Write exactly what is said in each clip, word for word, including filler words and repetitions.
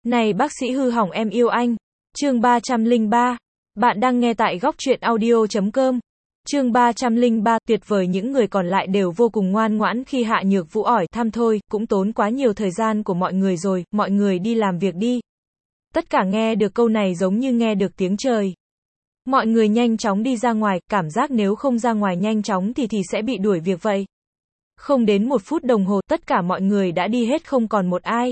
Này bác sĩ hư hỏng em yêu anh. Chương ba trăm lẻ ba. Bạn đang nghe tại góc truyện audio chấm com. Chương ba trăm lẻ ba, tuyệt vời những người còn lại đều vô cùng ngoan ngoãn khi Hạ Nhược Vũ hỏi thăm thôi, cũng tốn quá nhiều thời gian của mọi người rồi, mọi người đi làm việc đi. Tất cả nghe được câu này giống như nghe được tiếng trời. Mọi người nhanh chóng đi ra ngoài, cảm giác nếu không ra ngoài nhanh chóng thì thì sẽ bị đuổi việc vậy. Không đến một phút đồng hồ, tất cả mọi người đã đi hết không còn một ai.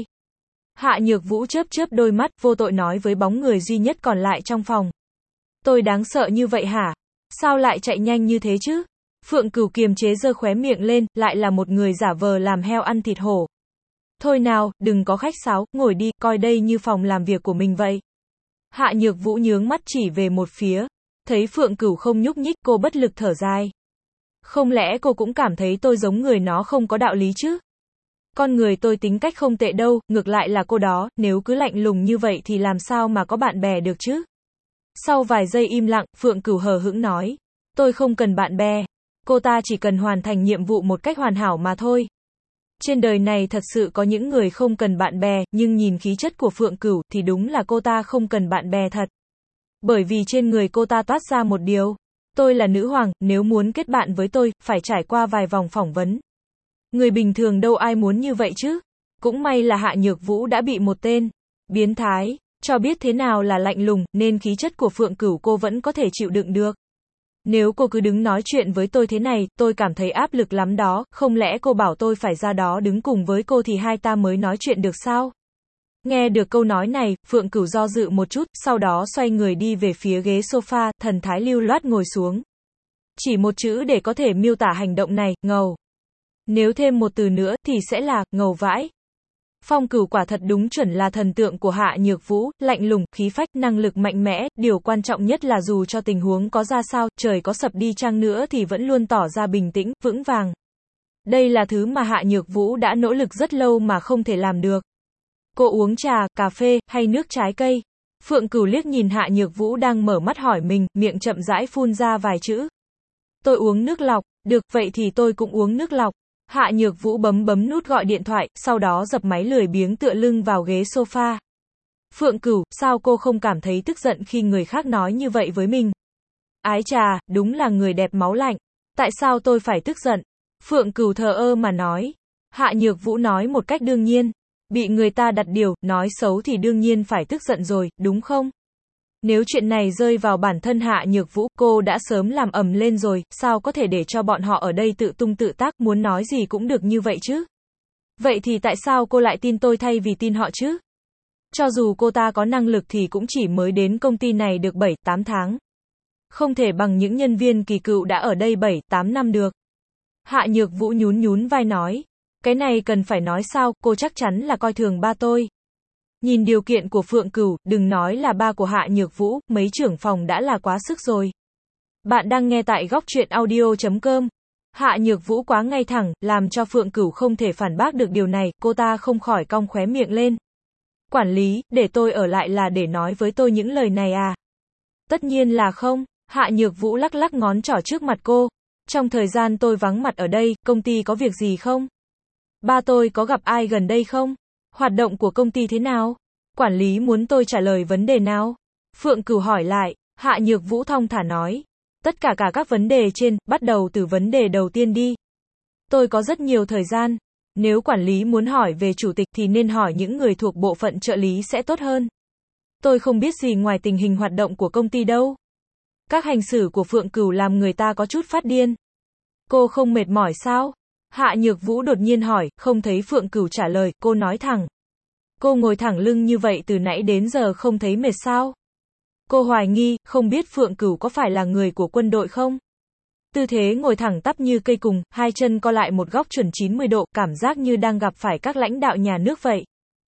Hạ Nhược Vũ chớp chớp đôi mắt, vô tội nói với bóng người duy nhất còn lại trong phòng. Tôi đáng sợ như vậy hả? Sao lại chạy nhanh như thế chứ? Phượng Cửu kiềm chế giơ khóe miệng lên, lại là một người giả vờ làm heo ăn thịt hổ. Thôi nào, đừng có khách sáo, ngồi đi, coi đây như phòng làm việc của mình vậy. Hạ Nhược Vũ nhướng mắt chỉ về một phía. Thấy Phượng Cửu không nhúc nhích, cô bất lực thở dài. Không lẽ cô cũng cảm thấy tôi giống người nó không có đạo lý chứ? Con người tôi tính cách không tệ đâu, ngược lại là cô đó, nếu cứ lạnh lùng như vậy thì làm sao mà có bạn bè được chứ? Sau vài giây im lặng, Phượng Cửu hờ hững nói. Tôi không cần bạn bè. Cô ta chỉ cần hoàn thành nhiệm vụ một cách hoàn hảo mà thôi. Trên đời này thật sự có những người không cần bạn bè, nhưng nhìn khí chất của Phượng Cửu thì đúng là cô ta không cần bạn bè thật. Bởi vì trên người cô ta toát ra một điều. Tôi là nữ hoàng, nếu muốn kết bạn với tôi, phải trải qua vài vòng phỏng vấn. Người bình thường đâu ai muốn như vậy chứ. Cũng may là Hạ Nhược Vũ đã bị một tên biến thái cho biết thế nào là lạnh lùng, nên khí chất của Phượng Cửu cô vẫn có thể chịu đựng được. Nếu cô cứ đứng nói chuyện với tôi thế này, tôi cảm thấy áp lực lắm đó, không lẽ cô bảo tôi phải ra đó đứng cùng với cô thì hai ta mới nói chuyện được sao? Nghe được câu nói này, Phượng Cửu do dự một chút, sau đó xoay người đi về phía ghế sofa, thần thái lưu loát ngồi xuống. Chỉ một chữ để có thể miêu tả hành động này, ngầu. Nếu thêm một từ nữa thì sẽ là ngầu vãi. Phong Cửu quả thật đúng chuẩn là thần tượng của Hạ Nhược Vũ, lạnh lùng, khí phách, năng lực mạnh mẽ, điều quan trọng nhất là dù cho tình huống có ra sao, trời có sập đi chăng nữa thì vẫn luôn tỏ ra bình tĩnh, vững vàng. Đây là thứ mà Hạ Nhược Vũ đã nỗ lực rất lâu mà không thể làm được. Cô uống trà, cà phê, hay nước trái cây? Phượng Cửu liếc nhìn Hạ Nhược Vũ đang mở mắt hỏi mình, miệng chậm rãi phun ra vài chữ. Tôi uống nước lọc. Được, vậy thì tôi cũng uống nước lọc. Hạ Nhược Vũ bấm bấm nút gọi điện thoại, sau đó dập máy lười biếng tựa lưng vào ghế sofa. Phượng Cửu, sao cô không cảm thấy tức giận khi người khác nói như vậy với mình? Ái chà, đúng là người đẹp máu lạnh. Tại sao tôi phải tức giận? Phượng Cửu thờ ơ mà nói. Hạ Nhược Vũ nói một cách đương nhiên. Bị người ta đặt điều, nói xấu thì đương nhiên phải tức giận rồi, đúng không? Nếu chuyện này rơi vào bản thân Hạ Nhược Vũ, cô đã sớm làm ầm lên rồi, sao có thể để cho bọn họ ở đây tự tung tự tác, muốn nói gì cũng được như vậy chứ? Vậy thì tại sao cô lại tin tôi thay vì tin họ chứ? Cho dù cô ta có năng lực thì cũng chỉ mới đến công ty này được bảy tám tháng. Không thể bằng những nhân viên kỳ cựu đã ở đây bảy tám năm được. Hạ Nhược Vũ nhún nhún vai nói. Cái này cần phải nói sao, cô chắc chắn là coi thường ba tôi. Nhìn điều kiện của Phượng Cửu, đừng nói là ba của Hạ Nhược Vũ, mấy trưởng phòng đã là quá sức rồi. Bạn đang nghe tại góc truyện audio chấm com. Hạ Nhược Vũ quá ngay thẳng, làm cho Phượng Cửu không thể phản bác được điều này, cô ta không khỏi cong khóe miệng lên. Quản lý, để tôi ở lại là để nói với tôi những lời này à? Tất nhiên là không. Hạ Nhược Vũ lắc lắc ngón trỏ trước mặt cô. Trong thời gian tôi vắng mặt ở đây, công ty có việc gì không? Ba tôi có gặp ai gần đây không? Hoạt động của công ty thế nào? Quản lý muốn tôi trả lời vấn đề nào? Phượng Cửu hỏi lại. Hạ Nhược Vũ thong thả nói. Tất cả cả các vấn đề trên, bắt đầu từ vấn đề đầu tiên đi. Tôi có rất nhiều thời gian. Nếu quản lý muốn hỏi về chủ tịch thì nên hỏi những người thuộc bộ phận trợ lý sẽ tốt hơn. Tôi không biết gì ngoài tình hình hoạt động của công ty đâu. Các hành xử của Phượng Cửu làm người ta có chút phát điên. Cô không mệt mỏi sao? Hạ Nhược Vũ đột nhiên hỏi, không thấy Phượng Cửu trả lời, cô nói thẳng. Cô ngồi thẳng lưng như vậy từ nãy đến giờ không thấy mệt sao? Cô hoài nghi, không biết Phượng Cửu có phải là người của quân đội không? Tư thế ngồi thẳng tắp như cây cùng, hai chân co lại một góc chuẩn chín mươi độ, cảm giác như đang gặp phải các lãnh đạo nhà nước vậy.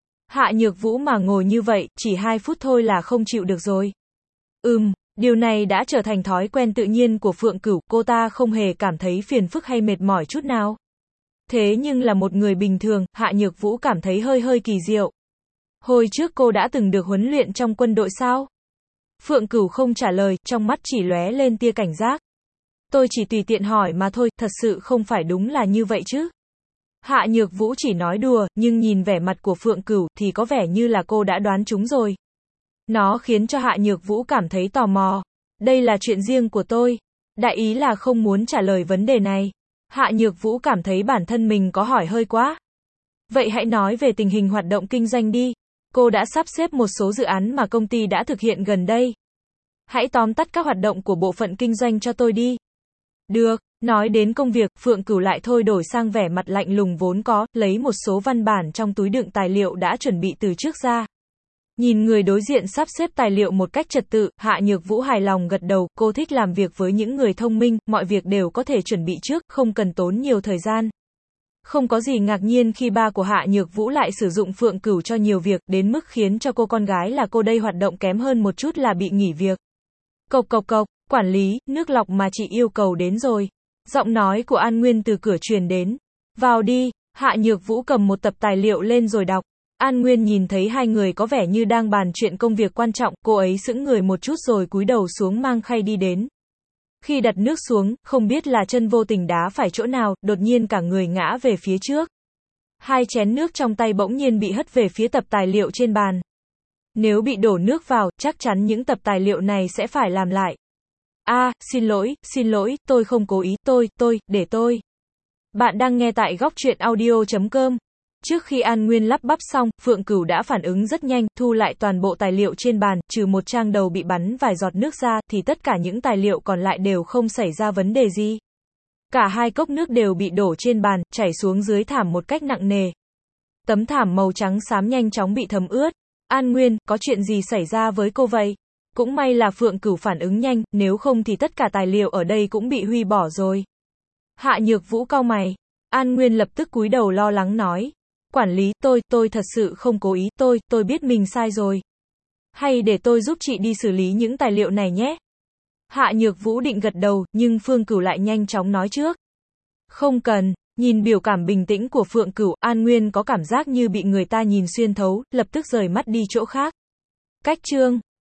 Hạ Nhược Vũ mà ngồi như vậy, chỉ hai phút thôi là không chịu được rồi. Ừm, điều này đã trở thành thói quen tự nhiên của Phượng Cửu, cô ta không hề cảm thấy phiền phức hay mệt mỏi chút nào. Thế nhưng là một người bình thường, Hạ Nhược Vũ cảm thấy hơi hơi kỳ diệu. Hồi trước cô đã từng được huấn luyện trong quân đội sao? Phượng Cửu không trả lời, trong mắt chỉ lóe lên tia cảnh giác. Tôi chỉ tùy tiện hỏi mà thôi, thật sự không phải đúng là như vậy chứ? Hạ Nhược Vũ chỉ nói đùa, nhưng nhìn vẻ mặt của Phượng Cửu thì có vẻ như là cô đã đoán trúng rồi. Nó khiến cho Hạ Nhược Vũ cảm thấy tò mò. Đây là chuyện riêng của tôi. Đại ý là không muốn trả lời vấn đề này. Hạ Nhược Vũ cảm thấy bản thân mình có hỏi hơi quá. Vậy hãy nói về tình hình hoạt động kinh doanh đi. Cô đã sắp xếp một số dự án mà công ty đã thực hiện gần đây. Hãy tóm tắt các hoạt động của bộ phận kinh doanh cho tôi đi. Được, nói đến công việc, Phượng Cửu lại thôi đổi sang vẻ mặt lạnh lùng vốn có, lấy một số văn bản trong túi đựng tài liệu đã chuẩn bị từ trước ra. Nhìn người đối diện sắp xếp tài liệu một cách trật tự, Hạ Nhược Vũ hài lòng gật đầu, cô thích làm việc với những người thông minh, mọi việc đều có thể chuẩn bị trước, không cần tốn nhiều thời gian. Không có gì ngạc nhiên khi ba của Hạ Nhược Vũ lại sử dụng Phượng Cửu cho nhiều việc, đến mức khiến cho cô con gái là cô đây hoạt động kém hơn một chút là bị nghỉ việc. Cộc cộc cộc, quản lý, nước lọc mà chị yêu cầu đến rồi. Giọng nói của An Nguyên từ cửa truyền đến. Vào đi, Hạ Nhược Vũ cầm một tập tài liệu lên rồi đọc. An Nguyên nhìn thấy hai người có vẻ như đang bàn chuyện công việc quan trọng, cô ấy sững người một chút rồi cúi đầu xuống mang khay đi đến. Khi đặt nước xuống, không biết là chân vô tình đá phải chỗ nào, đột nhiên cả người ngã về phía trước. Hai chén nước trong tay bỗng nhiên bị hất về phía tập tài liệu trên bàn. Nếu bị đổ nước vào, chắc chắn những tập tài liệu này sẽ phải làm lại. A, à, xin lỗi, xin lỗi, tôi không cố ý, tôi, tôi, để tôi. Bạn đang nghe tại góc truyện audio chấm com. Trước khi An Nguyên lắp bắp xong, Phượng Cửu đã phản ứng rất nhanh, thu lại toàn bộ tài liệu trên bàn, trừ một trang đầu bị bắn vài giọt nước ra, thì tất cả những tài liệu còn lại đều không xảy ra vấn đề gì. Cả hai cốc nước đều bị đổ trên bàn, chảy xuống dưới thảm một cách nặng nề. Tấm thảm màu trắng xám nhanh chóng bị thấm ướt. An Nguyên, có chuyện gì xảy ra với cô vậy? Cũng may là Phượng Cửu phản ứng nhanh, nếu không thì tất cả tài liệu ở đây cũng bị hủy bỏ rồi. Hạ Nhược Vũ cau mày. An Nguyên lập tức cúi đầu lo lắng nói. Quản lý, tôi, tôi thật sự không cố ý, tôi, tôi biết mình sai rồi. Hay để tôi giúp chị đi xử lý những tài liệu này nhé. Hạ Nhược Vũ định gật đầu, nhưng Phượng Cửu lại nhanh chóng nói trước. Không cần, nhìn biểu cảm bình tĩnh của Phượng Cửu, An Nguyên có cảm giác như bị người ta nhìn xuyên thấu, lập tức rời mắt đi chỗ khác. Cách chương